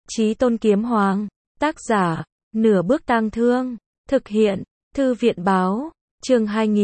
Chí Tôn Kiếm Hoàng, tác giả, Nửa Bước Tang Thương, thực hiện, Thư viện Báo, chương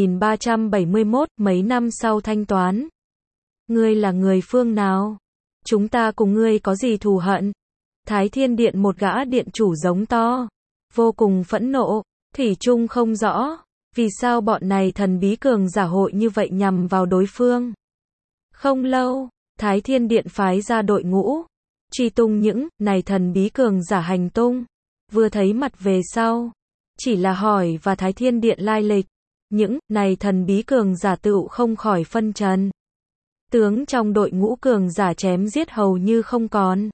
2371, mấy năm sau thanh toán. Ngươi là người phương nào? Chúng ta cùng ngươi có gì thù hận? Thái Thiên Điện một gã điện chủ giống to, vô cùng phẫn nộ, thủy chung không rõ, vì sao bọn này thần bí cường giả hội như vậy nhằm vào đối phương. Không lâu, Thái Thiên Điện phái ra đội ngũ, truy tung những này thần bí cường giả hành tung. Vừa thấy mặt về sau, chỉ là hỏi và Thái Thiên Điện lai lịch, những này thần bí cường giả tựu không khỏi phân trần. Tướng trong đội ngũ cường giả chém giết hầu như không còn.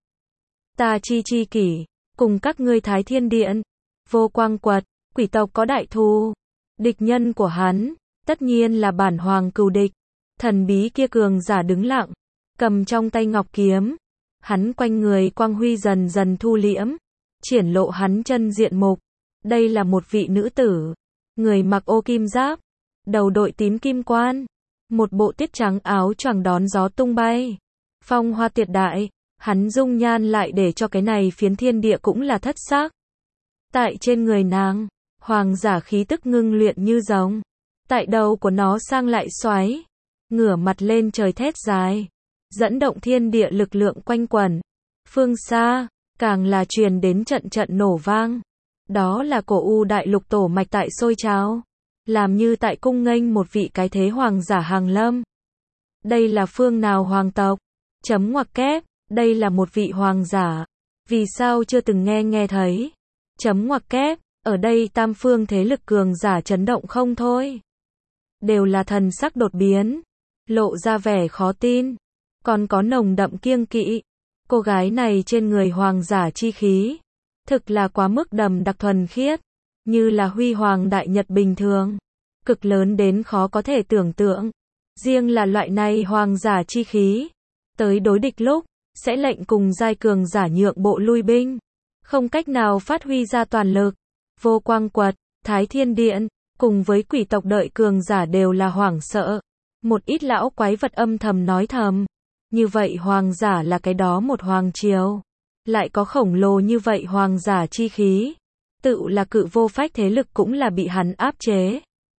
Ta chi kỷ, cùng các ngươi Thái Thiên Điện, Vô Quang Quật, quỷ tộc có đại thù. Địch nhân của hắn, tất nhiên là bản hoàng cừu địch. Thần bí kia cường giả đứng lặng, cầm trong tay ngọc kiếm. Hắn quanh người quang huy dần dần thu liễm, triển lộ hắn chân diện mục. Đây là một vị nữ tử, người mặc ô kim giáp, đầu đội tím kim quan, một bộ tiết trắng áo choàng đón gió tung bay. Phong hoa tuyệt đại, hắn dung nhan lại để cho cái này phiến thiên địa cũng là thất sắc. Tại trên người nàng, hoàng giả khí tức ngưng luyện như rồng. Tại đầu của nó sang lại xoáy, ngửa mặt lên trời thét dài, dẫn động thiên địa lực lượng quanh quẩn. Phương xa, càng là truyền đến trận trận nổ vang. Đó là cổ u đại lục tổ mạch tại sôi trào, làm như tại cung nghênh một vị cái thế hoàng giả hàng lâm. Đây là phương nào hoàng tộc? Chấm ngoặc kép, đây là một vị hoàng giả. Vì sao chưa từng nghe thấy? Chấm ngoặc kép, ở đây tam phương thế lực cường giả chấn động không thôi. Đều là thần sắc đột biến, lộ ra vẻ khó tin, còn có nồng đậm kiêng kỵ. Cô gái này trên người hoàng giả chi khí, thực là quá mức đầm đặc thuần khiết, như là huy hoàng đại nhật bình thường, cực lớn đến khó có thể tưởng tượng. Riêng là loại này hoàng giả chi khí, tới đối địch lúc, sẽ lệnh cùng giai cường giả nhượng bộ lui binh, không cách nào phát huy ra toàn lực. Vô Quang Quật, Thái Thiên Điện, cùng với quỷ tộc đợi cường giả đều là hoảng sợ. Một ít lão quái vật âm thầm nói thầm, như vậy hoàng giả là cái đó một hoàng triều, lại có khổng lồ như vậy hoàng giả chi khí, tự là cự vô phách thế lực cũng là bị hắn áp chế.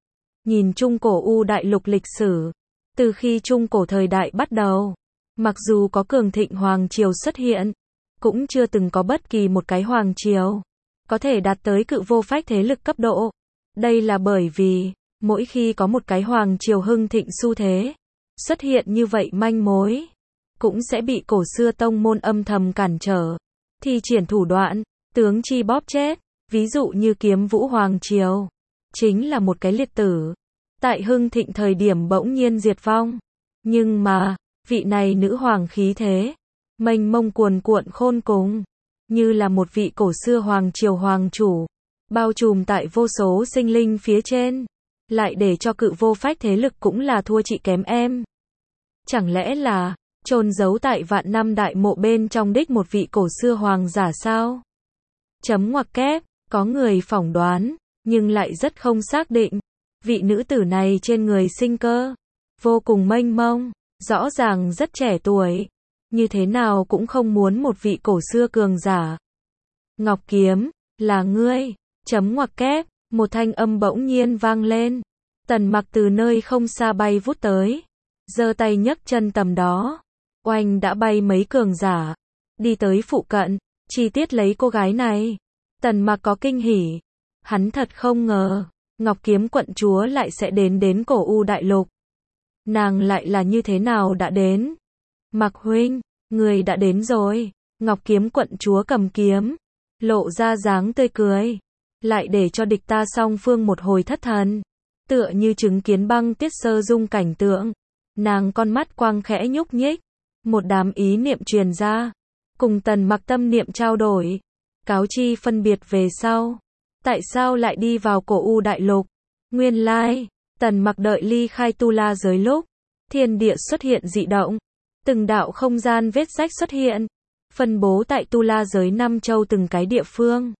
Nhìn Trung Cổ U đại lục lịch sử, từ khi Trung Cổ thời đại bắt đầu, mặc dù có cường thịnh hoàng triều xuất hiện, cũng chưa từng có bất kỳ một cái hoàng triều có thể đạt tới cự vô phách thế lực cấp độ. Đây là bởi vì, mỗi khi có một cái hoàng triều hưng thịnh xu thế, xuất hiện như vậy manh mối, cũng sẽ bị cổ xưa tông môn âm thầm cản trở, thi triển thủ đoạn, tướng chi bóp chết. Ví dụ như Kiếm Vũ Hoàng Triều, chính là một cái liệt tử, tại hưng thịnh thời điểm bỗng nhiên diệt vong. Nhưng mà, vị này nữ hoàng khí thế, mênh mông cuồn cuộn khôn cùng, như là một vị cổ xưa hoàng triều hoàng chủ, bao trùm tại vô số sinh linh phía trên, lại để cho cự vô phách thế lực cũng là thua chị kém em. Chẳng lẽ là chôn giấu tại vạn năm đại mộ bên trong đích một vị cổ xưa hoàng giả sao? Chấm ngoặc kép, có người phỏng đoán, nhưng lại rất không xác định. Vị nữ tử này trên người sinh cơ vô cùng mênh mông, rõ ràng rất trẻ tuổi, như thế nào cũng không muốn một vị cổ xưa cường giả. Ngọc Kiếm, là ngươi? Chấm ngoặc kép, một thanh âm bỗng nhiên vang lên. Tần Mặc từ nơi không xa bay vút tới, giơ tay nhấc chân tầm đó, oanh đã bay mấy cường giả, đi tới phụ cận, chi tiết lấy cô gái này. Tần Mặc có kinh hỉ, hắn thật không ngờ, Ngọc Kiếm quận chúa lại sẽ đến cổ U đại lục. Nàng lại là như thế nào đã đến? Mặc huynh, người đã đến rồi. Ngọc Kiếm quận chúa cầm kiếm, lộ ra dáng tươi cười, lại để cho địch ta song phương một hồi thất thần, tựa như chứng kiến băng tiết sơ dung cảnh tượng. Nàng con mắt quang khẽ nhúc nhích, một đám ý niệm truyền ra, cùng Tần Mặc tâm niệm trao đổi, cáo chi phân biệt về sau. Tại sao lại đi vào cổ U đại lục? Nguyên lai, Tần Mặc đợi ly khai tu la giới lúc, thiên địa xuất hiện dị động, từng đạo không gian vết rách xuất hiện, phân bố tại tu la giới 5 châu từng cái địa phương.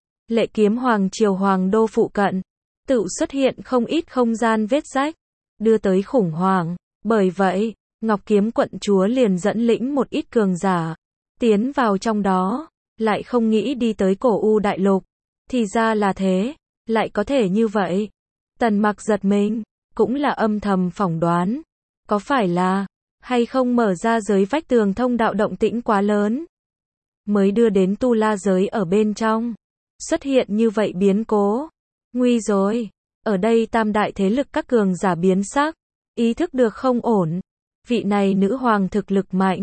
Lệ Kiếm Hoàng triều hoàng đô phụ cận, tự xuất hiện không ít không gian vết rách, đưa tới khủng hoảng. Bởi vậy, Ngọc Kiếm quận chúa liền dẫn lĩnh một ít cường giả, tiến vào trong đó, lại không nghĩ đi tới cổ U đại lục. Thì ra là thế, lại có thể như vậy. Tần Mặc giật mình, cũng là âm thầm phỏng đoán. Có phải là, hay không mở ra giới vách tường thông đạo động tĩnh quá lớn, mới đưa đến tu la giới ở bên trong. Xuất hiện như vậy biến cố. Nguy rồi. Ở đây tam đại thế lực các cường giả biến sắc. Ý thức được không ổn. Vị này nữ hoàng thực lực mạnh.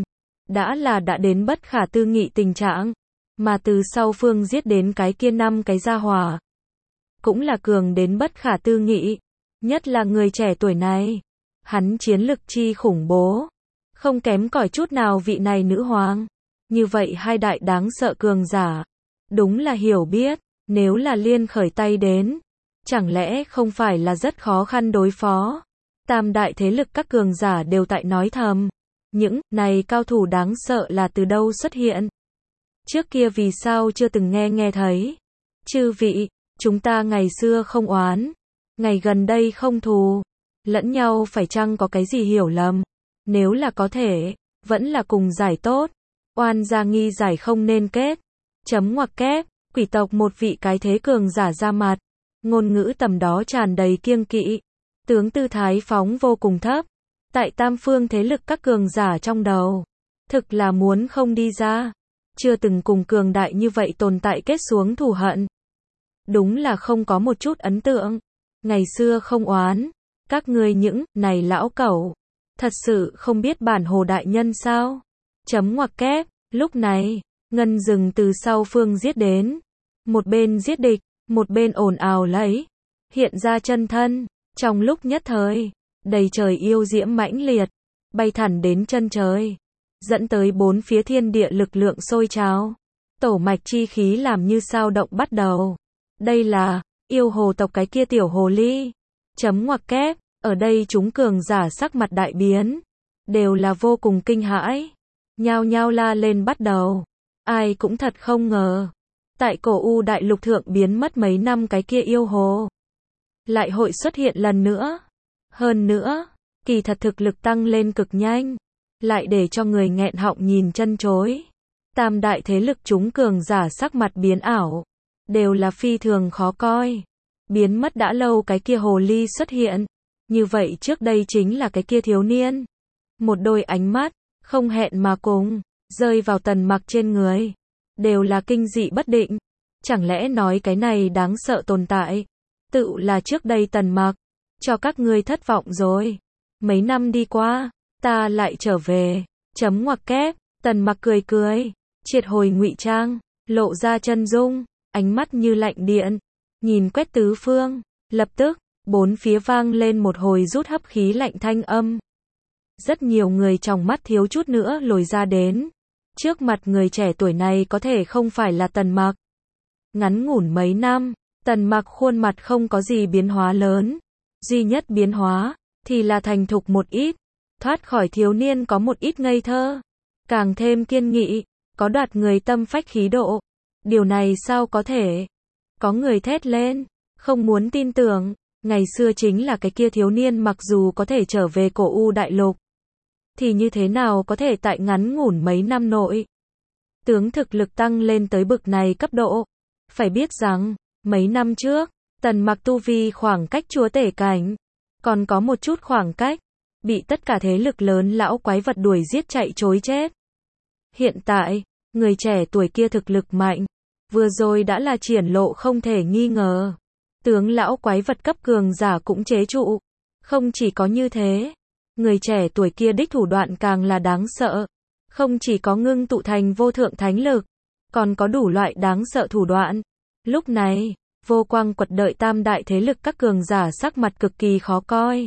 Đã đến bất khả tư nghị tình trạng. Mà từ sau phương giết đến cái kia 5 cái gia hỏa. Cũng là cường đến bất khả tư nghị. Nhất là người trẻ tuổi này. Hắn chiến lực chi khủng bố. Không kém cỏi chút nào vị này nữ hoàng. Như vậy hai đại đáng sợ cường giả. Đúng là hiểu biết. Nếu là liên khởi tay đến. Chẳng lẽ không phải là rất khó khăn đối phó. Tam đại thế lực các cường giả đều tại nói thầm. Những này cao thủ đáng sợ là từ đâu xuất hiện. Trước kia vì sao chưa từng nghe thấy. Chư vị, chúng ta ngày xưa không oán. Ngày gần đây không thù. Lẫn nhau phải chăng có cái gì hiểu lầm. Nếu là có thể, vẫn là cùng giải tốt. Oan gia nghi giải không nên kết. Chấm ngoặc kép, quỷ tộc một vị cái thế cường giả ra mặt. Ngôn ngữ tầm đó tràn đầy kiêng kỵ. Tướng tư thái phóng vô cùng thấp. Tại tam phương thế lực các cường giả trong đầu. Thực là muốn không đi ra. Chưa từng cùng cường đại như vậy tồn tại kết xuống thù hận. Đúng là không có một chút ấn tượng. Ngày xưa không oán. Các ngươi những này lão cẩu. Thật sự không biết bản hồ đại nhân sao? Chấm ngoặc kép. Lúc này, Ngân Dừng từ sau phương giết đến. Một bên giết địch, một bên ồn ào lấy. Hiện ra chân thân. Trong lúc nhất thời, đầy trời yêu diễm mãnh liệt. Bay thẳng đến chân trời. Dẫn tới bốn phía thiên địa lực lượng sôi trào. Tổ mạch chi khí làm như sao động bắt đầu. Đây là, yêu hồ tộc cái kia tiểu hồ ly. Chấm ngoặc kép. Ở đây chúng cường giả sắc mặt đại biến. Đều là vô cùng kinh hãi. Nhao nhao la lên bắt đầu. Ai cũng thật không ngờ. Tại cổ U đại lục thượng biến mất mấy năm cái kia yêu hồ. Lại hội xuất hiện lần nữa. Hơn nữa, kỳ thật thực lực tăng lên cực nhanh. Lại để cho người nghẹn họng nhìn chân chối. Tam đại thế lực chúng cường giả sắc mặt biến ảo. Đều là phi thường khó coi. Biến mất đã lâu cái kia hồ ly xuất hiện. Như vậy trước đây chính là cái kia thiếu niên. Một đôi ánh mắt, không hẹn mà cùng, rơi vào Tần Mặc trên người. Đều là kinh dị bất định. Chẳng lẽ nói cái này đáng sợ tồn tại. Tự là trước đây Tần Mặc. Cho các ngươi thất vọng rồi. Mấy năm đi qua, ta lại trở về. Chấm ngoặc kép, Tần Mặc cười cười. Triệt hồi ngụy trang, lộ ra chân dung. Ánh mắt như lạnh điện. Nhìn quét tứ phương, lập tức. Bốn phía vang lên một hồi rút hấp khí lạnh thanh âm. Rất nhiều người trong mắt thiếu chút nữa lồi ra đến. Trước mặt người trẻ tuổi này có thể không phải là Tần Mặc. Ngắn ngủn mấy năm, Tần Mặc khuôn mặt không có gì biến hóa lớn. Duy nhất biến hóa, thì là thành thục một ít. Thoát khỏi thiếu niên có một ít ngây thơ. Càng thêm kiên nghị, có đoạt người tâm phách khí độ. Điều này sao có thể? Có người thét lên, không muốn tin tưởng. Ngày xưa chính là cái kia thiếu niên mặc dù có thể trở về cổ U đại lục. Thì như thế nào có thể tại ngắn ngủn mấy năm nội. Tướng thực lực tăng lên tới bực này cấp độ. Phải biết rằng, mấy năm trước, Tần Mặc tu vi khoảng cách chúa tể cảnh. Còn có một chút khoảng cách. Bị tất cả thế lực lớn lão quái vật đuổi giết chạy trối chết. Hiện tại, người trẻ tuổi kia thực lực mạnh. Vừa rồi đã là triển lộ không thể nghi ngờ. Tướng lão quái vật cấp cường giả cũng chế trụ. Không chỉ có như thế, người trẻ tuổi kia đích thủ đoạn càng là đáng sợ. Không chỉ có ngưng tụ thành vô thượng thánh lực, còn có đủ loại đáng sợ thủ đoạn. Lúc này, vô quang quật đợi tam đại thế lực các cường giả sắc mặt cực kỳ khó coi.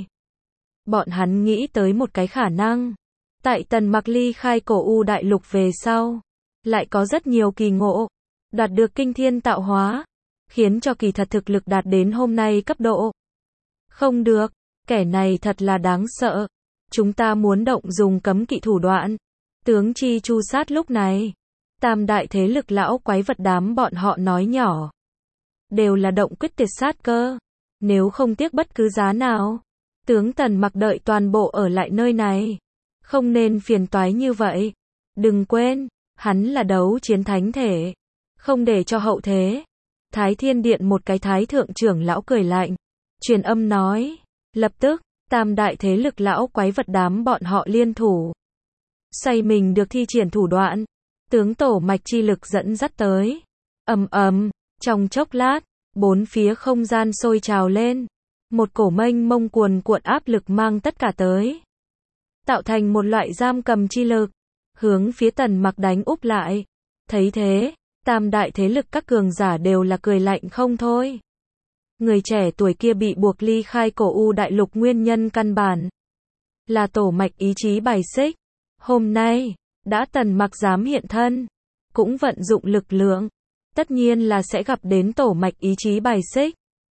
Bọn hắn nghĩ tới một cái khả năng. Tại Tần Mặc ly khai cổ U đại lục về sau, lại có rất nhiều kỳ ngộ, đạt được kinh thiên tạo hóa. Khiến cho kỳ thật thực lực đạt đến hôm nay cấp độ. Không được, kẻ này thật là đáng sợ. Chúng ta muốn động dùng cấm kỵ thủ đoạn. Tướng chi chu sát lúc này. Tam đại thế lực lão quái vật đám bọn họ nói nhỏ. Đều là động quyết tiệt sát cơ. Nếu không tiếc bất cứ giá nào. Tướng Tần Mặc đợi toàn bộ ở lại nơi này. Không nên phiền toái như vậy. Đừng quên, Hắn là đấu chiến thánh thể. Không để cho hậu thế. Thái Thiên Điện một cái thái thượng trưởng lão cười lạnh. Truyền âm nói. Lập tức, tam đại thế lực lão quái vật đám bọn họ liên thủ. Xoay mình được thi triển thủ đoạn. Tướng tổ mạch chi lực dẫn dắt tới. Ầm ầm, trong chốc lát, bốn phía không gian sôi trào lên. Một cổ mênh mông cuồn cuộn áp lực mang tất cả tới. Tạo thành một loại giam cầm chi lực. Hướng phía Tần Mặc đánh úp lại. Thấy thế, tam đại thế lực các cường giả đều là cười lạnh không thôi. Người trẻ tuổi kia bị buộc ly khai cổ u đại lục nguyên nhân căn bản. Là tổ mạch ý chí bài xích. Hôm nay, đã Tần Mặc dám hiện thân. Cũng vận dụng lực lượng. Tất nhiên là sẽ gặp đến tổ mạch ý chí bài xích.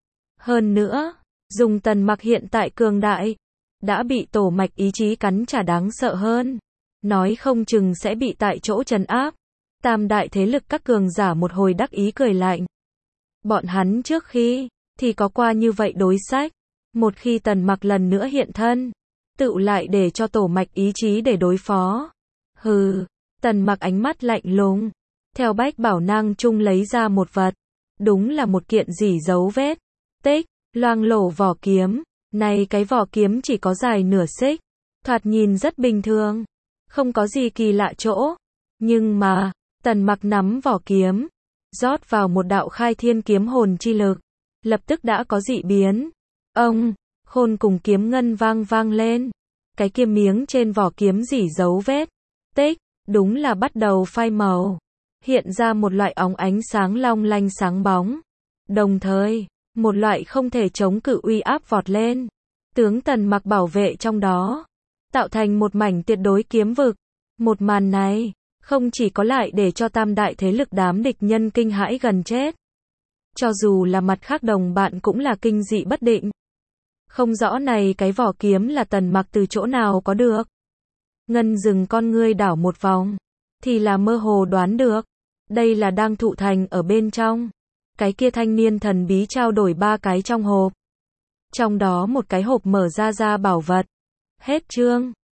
Hơn nữa, dùng Tần Mặc hiện tại cường đại. Đã bị tổ mạch ý chí cắn trả đáng sợ hơn. Nói không chừng sẽ bị tại chỗ trấn áp. Tam đại thế lực các cường giả một hồi đắc ý cười lạnh. Bọn hắn trước khi thì có qua như vậy đối sách. Một khi Tần Mặc lần nữa hiện thân, tự lại để cho tổ mạch ý chí để đối phó. Hừ, Tần Mặc ánh mắt lạnh lùng. Theo bách bảo nang trung lấy ra một vật. Đúng là một kiện dỉ dấu vết. Tích, loang lổ vỏ kiếm. Này cái vỏ kiếm chỉ có dài nửa xích. Thoạt nhìn rất bình thường. Không có gì kỳ lạ chỗ. Nhưng mà, Tần Mặc nắm vỏ kiếm. Rót vào một đạo khai thiên kiếm hồn chi lực. Lập tức đã có dị biến. Ông, khôn cùng kiếm ngân vang vang lên. Cái kia miếng trên vỏ kiếm dỉ dấu vết. Tích, đúng là bắt đầu phai màu. Hiện ra một loại óng ánh sáng long lanh sáng bóng. Đồng thời, một loại không thể chống cự uy áp vọt lên. Tướng Tần Mặc bảo vệ trong đó. Tạo thành một mảnh tuyệt đối kiếm vực. Một màn này, không chỉ có lại để cho tam đại thế lực đám địch nhân kinh hãi gần chết. Cho dù là mặt khác đồng bạn cũng là kinh dị bất định. Không rõ này cái vỏ kiếm là Tần Mặc từ chỗ nào có được. Ngân dừng con ngươi đảo một vòng. Thì là mơ hồ đoán được. Đây là đang thụ thành ở bên trong. Cái kia thanh niên thần bí trao đổi 3 cái trong hộp. Trong đó một cái hộp mở ra bảo vật. Hết chương.